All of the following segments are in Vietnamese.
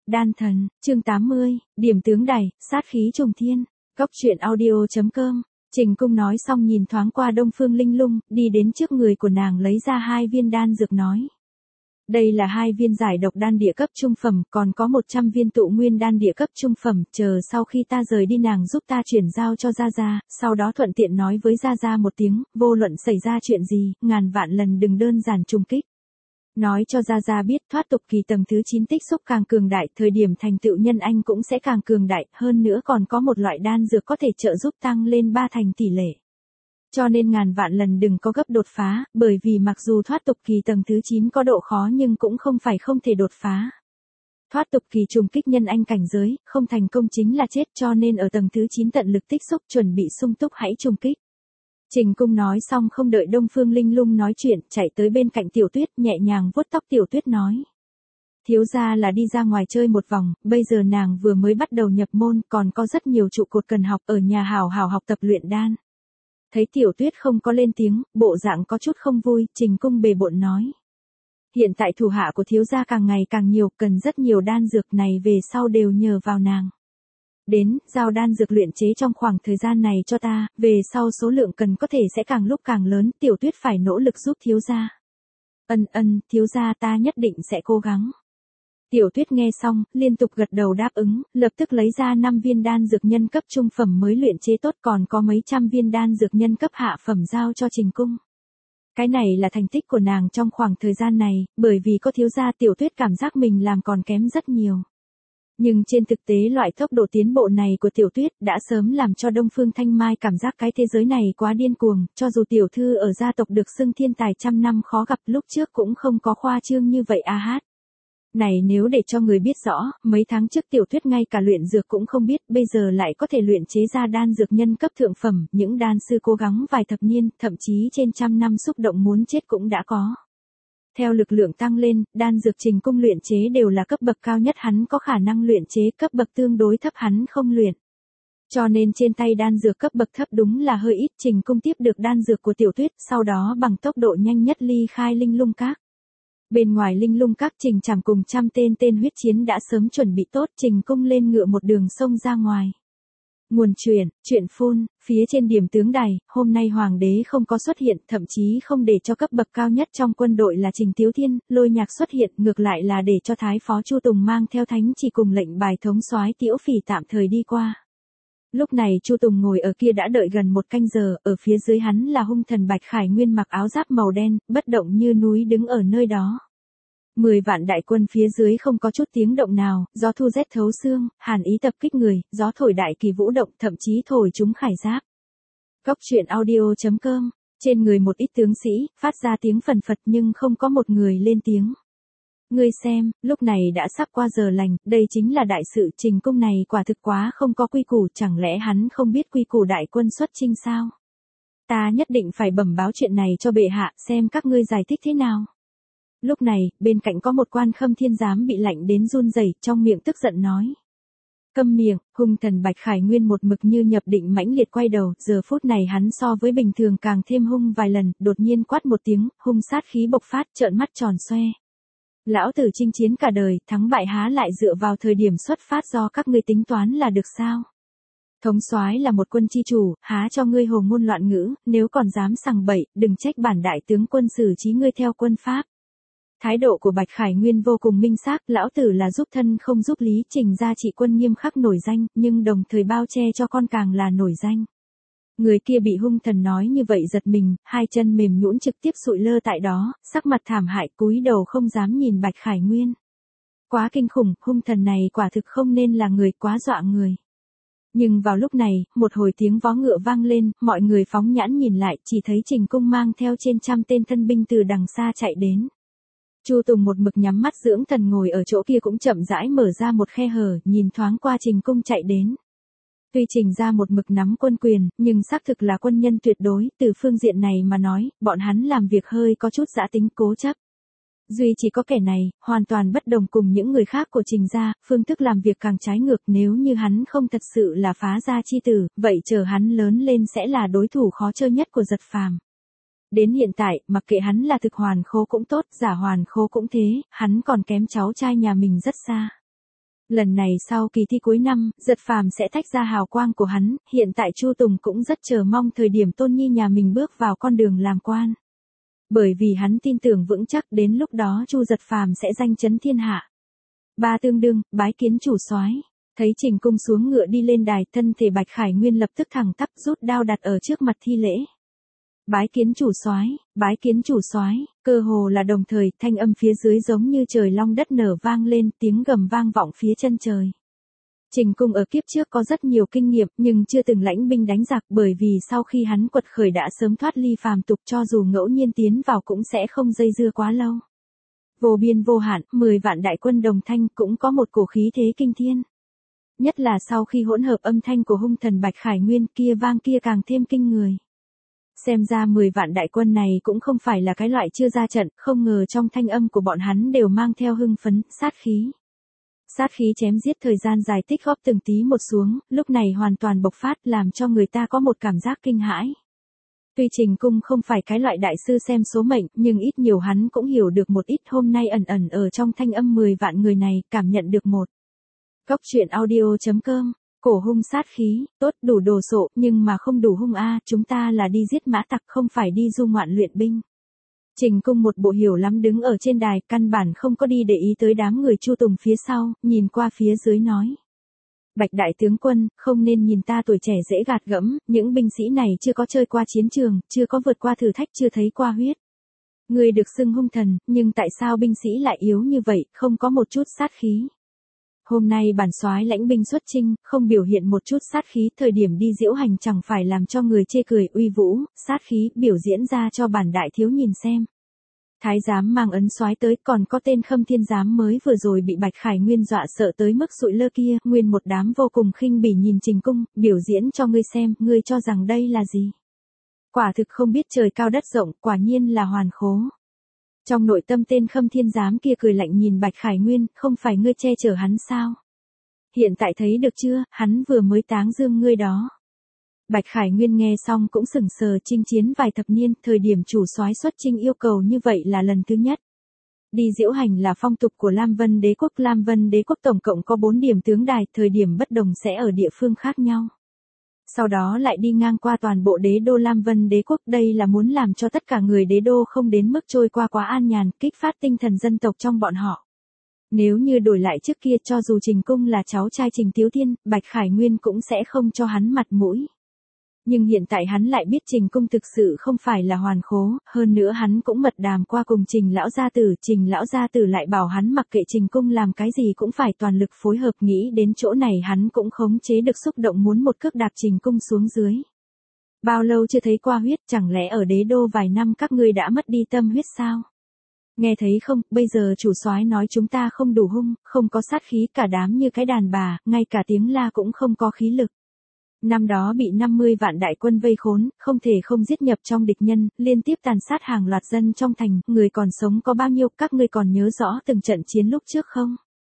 Đan thần, chương 80, điểm tướng đày, sát khí trùng thiên. Cốc truyện audio.com. Trình Cung nói xong nhìn thoáng qua Đông Phương Linh Lung, đi đến trước người của nàng lấy ra 2 viên đan dược nói. Đây là 2 viên giải độc đan địa cấp trung phẩm, còn có 100 viên tụ nguyên đan địa cấp trung phẩm, chờ sau khi ta rời đi nàng giúp ta chuyển giao cho Gia Gia, sau đó thuận tiện nói với Gia Gia một tiếng, vô luận xảy ra chuyện gì, ngàn vạn lần đừng đơn giản trùng kích. Nói cho Gia Gia biết thoát tục kỳ tầng thứ 9 tích xúc càng cường đại, thời điểm thành tựu nhân anh cũng sẽ càng cường đại, hơn nữa còn có một loại đan dược có thể trợ giúp tăng lên 3 thành tỷ lệ. Cho nên ngàn vạn lần đừng có gấp đột phá, bởi vì mặc dù thoát tục kỳ tầng thứ 9 có độ khó nhưng cũng không phải không thể đột phá. Thoát tục kỳ trùng kích nhân anh cảnh giới, không thành công chính là chết, cho nên ở tầng thứ 9 tận lực tích xúc chuẩn bị sung túc hãy trùng kích. Trình Cung nói xong không đợi Đông Phương Linh Lung nói chuyện, chạy tới bên cạnh Tiểu Tuyết, nhẹ nhàng vuốt tóc Tiểu Tuyết nói. Thiếu gia là đi ra ngoài chơi một vòng, bây giờ nàng vừa mới bắt đầu nhập môn, còn có rất nhiều trụ cột cần học, ở nhà hào hào học tập luyện đan. Thấy Tiểu Tuyết không có lên tiếng, bộ dạng có chút không vui, Trình Cung bề bộn nói. Hiện tại thủ hạ của thiếu gia càng ngày càng nhiều, cần rất nhiều đan dược này về sau đều nhờ vào nàng. Đến, giao đan dược luyện chế trong khoảng thời gian này cho ta, về sau số lượng cần có thể sẽ càng lúc càng lớn, Tiểu Tuyết phải nỗ lực giúp thiếu gia. Thiếu gia ta nhất định sẽ cố gắng. Tiểu Tuyết nghe xong, liên tục gật đầu đáp ứng, lập tức lấy ra 5 viên đan dược nhân cấp trung phẩm mới luyện chế tốt, còn có mấy trăm viên đan dược nhân cấp hạ phẩm giao cho Trình Cung. Cái này là thành tích của nàng trong khoảng thời gian này, bởi vì có thiếu gia Tiểu Tuyết cảm giác mình làm còn kém rất nhiều. Nhưng trên thực tế loại tốc độ tiến bộ này của Tiểu Tuyết đã sớm làm cho Đông Phương Thanh Mai cảm giác cái thế giới này quá điên cuồng, cho dù tiểu thư ở gia tộc được xưng thiên tài trăm năm khó gặp lúc trước cũng không có khoa trương như vậy a hát. Này nếu để cho người biết rõ, mấy tháng trước Tiểu Tuyết ngay cả luyện dược cũng không biết, bây giờ lại có thể luyện chế ra đan dược nhân cấp thượng phẩm, những đan sư cố gắng vài thập niên, thậm chí trên trăm năm xúc động muốn chết cũng đã có. Theo lực lượng tăng lên, đan dược Trình Cung luyện chế đều là cấp bậc cao nhất hắn có khả năng luyện chế, cấp bậc tương đối thấp hắn không luyện. Cho nên trên tay đan dược cấp bậc thấp đúng là hơi ít, Trình Cung tiếp được đan dược của Tiểu Tuyết, sau đó bằng tốc độ nhanh nhất ly khai Linh Lung Các. Bên ngoài Linh Lung Các Trình Trảm cùng trăm tên huyết chiến đã sớm chuẩn bị tốt, Trình Cung lên ngựa một đường sông ra ngoài. Nguồn chuyện phun, phía trên điểm tướng đài, hôm nay Hoàng đế không có xuất hiện, thậm chí không để cho cấp bậc cao nhất trong quân đội là Trình Tiếu Thiên, Lôi Nhạc xuất hiện, ngược lại là để cho Thái Phó Chu Tùng mang theo thánh chỉ cùng lệnh bài thống soái Tiễu Phỉ tạm thời đi qua. Lúc này Chu Tùng ngồi ở kia đã đợi gần 1 canh giờ, ở phía dưới hắn là hung thần Bạch Khải Nguyên mặc áo giáp màu đen, bất động như núi đứng ở nơi đó. 10 vạn đại quân phía dưới không có chút tiếng động nào, gió thu rét thấu xương, hàn ý tập kích người, gió thổi đại kỳ vũ động, thậm chí thổi chúng khải giáp. Cốc truyện audio.com, trên người một ít tướng sĩ, phát ra tiếng phần phật nhưng không có một người lên tiếng. Ngươi xem, lúc này đã sắp qua giờ lành, đây chính là đại sự, Trình Cung này quả thực quá không có quy củ, chẳng lẽ hắn không biết quy củ đại quân xuất chinh sao? Ta nhất định phải bẩm báo chuyện này cho bệ hạ, xem các ngươi giải thích thế nào. Lúc này, bên cạnh có một quan khâm thiên giám bị lạnh đến run rẩy, trong miệng tức giận nói. Câm miệng, hung thần Bạch Khải Nguyên một mực như nhập định mãnh liệt quay đầu, giờ phút này hắn so với bình thường càng thêm hung vài lần, đột nhiên quát một tiếng, hung sát khí bộc phát, trợn mắt tròn xoe. Lão tử chinh chiến cả đời, thắng bại há lại dựa vào thời điểm xuất phát do các ngươi tính toán là được sao? Thống soái là một quân chi chủ, há cho ngươi hồ ngôn loạn ngữ, nếu còn dám sằng bậy, đừng trách bản đại tướng quân xử trí ngươi theo quân pháp. Thái độ của Bạch Khải Nguyên vô cùng minh xác, lão tử là giúp thân không giúp lý, Trình gia trị quân nghiêm khắc nổi danh, nhưng đồng thời bao che cho con càng là nổi danh. Người kia bị hung thần nói như vậy giật mình, 2 chân mềm nhũn trực tiếp sụi lơ tại đó, sắc mặt thảm hại cúi đầu không dám nhìn Bạch Khải Nguyên. Quá kinh khủng, hung thần này quả thực không nên là người, quá dọa người. Nhưng vào lúc này, một hồi tiếng vó ngựa vang lên, mọi người phóng nhãn nhìn lại, chỉ thấy Trình Cung mang theo trên trăm tên thân binh từ đằng xa chạy đến. Chu Tùng một mực nhắm mắt dưỡng thần ngồi ở chỗ kia cũng chậm rãi mở ra một khe hở, nhìn thoáng qua Trình Cung chạy đến. Tuy Trình ra một mực nắm quân quyền, nhưng xác thực là quân nhân tuyệt đối, từ phương diện này mà nói, bọn hắn làm việc hơi có chút dã tính cố chấp. Duy chỉ có kẻ này, hoàn toàn bất đồng cùng những người khác của Trình gia, phương thức làm việc càng trái ngược, nếu như hắn không thật sự là phá gia chi tử, vậy chờ hắn lớn lên sẽ là đối thủ khó chơi nhất của Giật Phàm. Đến hiện tại, mặc kệ hắn là thực hoàn khố cũng tốt, giả hoàn khố cũng thế, hắn còn kém cháu trai nhà mình rất xa. Lần này sau kỳ thi cuối năm, Giật Phàm sẽ tách ra hào quang của hắn, hiện tại Chu Tùng cũng rất chờ mong thời điểm Tôn Nhi nhà mình bước vào con đường làm quan. Bởi vì hắn tin tưởng vững chắc đến lúc đó Chu Giật Phàm sẽ danh chấn thiên hạ. Ba tương đương, bái kiến chủ soái. Thấy Trình Cung xuống ngựa đi lên đài, thân thể Bạch Khải Nguyên lập tức thẳng tắp rút đao đặt ở trước mặt thi lễ. Bái kiến chủ soái, bái kiến chủ soái, cơ hồ là đồng thời, thanh âm phía dưới giống như trời long đất nở vang lên, tiếng gầm vang vọng phía chân trời. Trình Cung ở kiếp trước có rất nhiều kinh nghiệm, nhưng chưa từng lãnh binh đánh giặc, bởi vì sau khi hắn quật khởi đã sớm thoát ly phàm tục, cho dù ngẫu nhiên tiến vào cũng sẽ không dây dưa quá lâu. Vô biên vô hạn, 10 vạn đại quân đồng thanh cũng có một cổ khí thế kinh thiên. Nhất là sau khi hỗn hợp âm thanh của hung thần Bạch Khải Nguyên kia vang kia càng thêm kinh người. Xem ra 10 vạn đại quân này cũng không phải là cái loại chưa ra trận, không ngờ trong thanh âm của bọn hắn đều mang theo hưng phấn, sát khí. Sát khí chém giết thời gian dài tích góp từng tí một xuống, lúc này hoàn toàn bộc phát làm cho người ta có một cảm giác kinh hãi. Tuy Trình Cung không phải cái loại đại sư xem số mệnh, nhưng ít nhiều hắn cũng hiểu được một ít, hôm nay ẩn ẩn ở trong thanh âm 10 vạn người này, cảm nhận được một. Góc truyện audio.com, cổ hung sát khí, tốt đủ đồ sộ, nhưng mà không đủ hung a, chúng ta là đi giết mã tặc không phải đi du ngoạn luyện binh. Trình Cung một bộ hiểu lắm đứng ở trên đài, căn bản không có đi để ý tới đám người Chu Tùng phía sau, nhìn qua phía dưới nói. Bạch đại tướng quân, không nên nhìn ta tuổi trẻ dễ gạt gẫm, những binh sĩ này chưa có chơi qua chiến trường, chưa có vượt qua thử thách, chưa thấy qua huyết. Người được xưng hung thần, nhưng tại sao binh sĩ lại yếu như vậy, không có một chút sát khí. Hôm nay bản soái lãnh binh xuất chinh, không biểu hiện một chút sát khí, thời điểm đi diễu hành chẳng phải làm cho người chê cười uy vũ, sát khí biểu diễn ra cho bản đại thiếu nhìn xem. Thái giám mang ấn soái tới, còn có tên Khâm Thiên giám mới vừa rồi bị Bạch Khải Nguyên dọa sợ tới mức sụi lơ kia, nguyên một đám vô cùng khinh bỉ nhìn Trình Cung, biểu diễn cho ngươi xem, ngươi cho rằng đây là gì? Quả thực không biết trời cao đất rộng, quả nhiên là hoàn khố. Trong nội tâm tên Khâm Thiên giám kia cười lạnh nhìn Bạch Khải Nguyên, không phải ngươi che chở hắn sao? Hiện tại thấy được chưa, hắn vừa mới táng dương ngươi đó. Bạch Khải Nguyên nghe xong cũng sững sờ, chinh chiến vài thập niên, thời điểm chủ soái xuất chinh yêu cầu như vậy là lần thứ nhất. Đi diễu hành là phong tục của Lam Vân Đế quốc, Lam Vân Đế quốc tổng cộng có 4 điểm tướng đài, thời điểm bất đồng sẽ ở địa phương khác nhau. Sau đó lại đi ngang qua toàn bộ đế đô Lam Vân Đế quốc, đây là muốn làm cho tất cả người đế đô không đến mức trôi qua quá an nhàn, kích phát tinh thần dân tộc trong bọn họ. Nếu như đổi lại trước kia, cho dù Trình Cung là cháu trai Trình Tiếu Thiên, Bạch Khải Nguyên cũng sẽ không cho hắn mặt mũi. Nhưng hiện tại hắn lại biết Trình Cung thực sự không phải là hoàn khố, hơn nữa hắn cũng mật đàm qua cùng Trình lão gia tử lại bảo hắn mặc kệ Trình Cung làm cái gì cũng phải toàn lực phối hợp, nghĩ đến chỗ này hắn cũng khống chế được xúc động muốn một cước đạp Trình Cung xuống dưới. Bao lâu chưa thấy qua huyết, chẳng lẽ ở đế đô vài năm các ngươi đã mất đi tâm huyết sao? Nghe thấy không, bây giờ chủ soái nói chúng ta không đủ hung, không có sát khí, cả đám như cái đàn bà, ngay cả tiếng la cũng không có khí lực. Năm đó bị 50 vạn đại quân vây khốn, không thể không giết nhập trong địch nhân, liên tiếp tàn sát hàng loạt dân trong thành, người còn sống có bao nhiêu, các ngươi còn nhớ rõ từng trận chiến lúc trước không?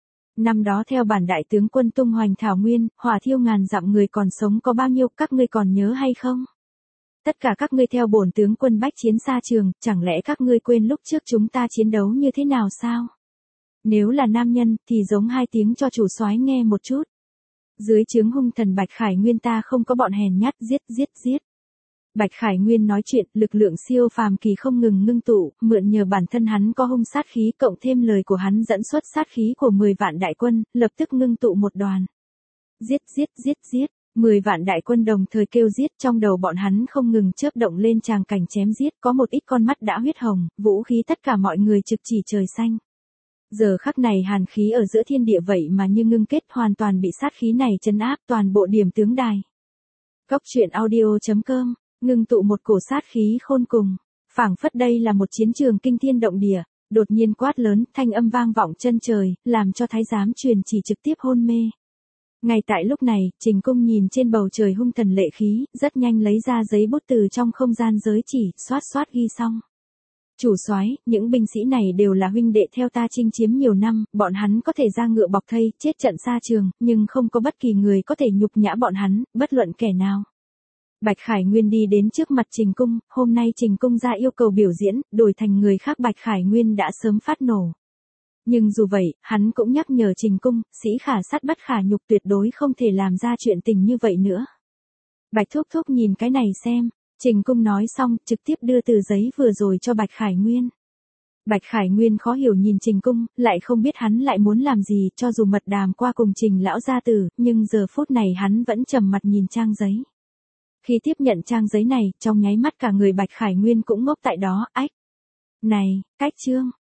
Năm đó theo bản đại tướng quân tung hoành thảo nguyên, hỏa thiêu ngàn dặm, người còn sống có bao nhiêu, các ngươi còn nhớ hay không? Tất cả các ngươi theo bổn tướng quân bách chiến xa trường, chẳng lẽ các ngươi quên lúc trước chúng ta chiến đấu như thế nào sao? Nếu là nam nhân, thì giống 2 tiếng cho chủ soái nghe một chút. Dưới trướng hung thần Bạch Khải Nguyên ta không có bọn hèn nhát, giết. Bạch Khải Nguyên nói chuyện, lực lượng siêu phàm kỳ không ngừng ngưng tụ, mượn nhờ bản thân hắn có hung sát khí, cộng thêm lời của hắn dẫn xuất sát khí của 10 vạn đại quân, lập tức ngưng tụ một đoàn. Giết. 10 vạn đại quân đồng thời kêu giết, trong đầu bọn hắn không ngừng chớp động lên tràng cảnh chém giết, có một ít con mắt đã huyết hồng, vũ khí tất cả mọi người trực chỉ trời xanh. Giờ khắc này hàn khí ở giữa thiên địa vậy mà như ngưng kết, hoàn toàn bị sát khí này trấn áp toàn bộ điểm tướng đài. Góc truyện audio.com, ngưng tụ một cổ sát khí khôn cùng, phảng phất đây là một chiến trường kinh thiên động địa, đột nhiên quát lớn, thanh âm vang vọng chân trời, làm cho thái giám truyền chỉ trực tiếp hôn mê. Ngay tại lúc này, Trình Cung nhìn trên bầu trời hung thần lệ khí, rất nhanh lấy ra giấy bút từ trong không gian giới chỉ, xoát ghi xong. Chủ soái, những binh sĩ này đều là huynh đệ theo ta chinh chiếm nhiều năm, bọn hắn có thể ra ngựa bọc thây, chết trận xa trường, nhưng không có bất kỳ người có thể nhục nhã bọn hắn, bất luận kẻ nào. Bạch Khải Nguyên đi đến trước mặt Trình Cung, hôm nay Trình Cung ra yêu cầu biểu diễn, đổi thành người khác Bạch Khải Nguyên đã sớm phát nổ. Nhưng dù vậy, hắn cũng nhắc nhở Trình Cung, sĩ khả sát bất khả nhục, tuyệt đối không thể làm ra chuyện tình như vậy nữa. Bạch thúc thúc nhìn cái này xem. Trình Cung nói xong, trực tiếp đưa tờ giấy vừa rồi cho Bạch Khải Nguyên. Bạch Khải Nguyên khó hiểu nhìn Trình Cung, lại không biết hắn lại muốn làm gì, cho dù mật đàm qua cùng Trình lão gia tử, nhưng giờ phút này hắn vẫn trầm mặt nhìn trang giấy. Khi tiếp nhận trang giấy này, trong nháy mắt cả người Bạch Khải Nguyên cũng ngốc tại đó, ách. Này, cách chương.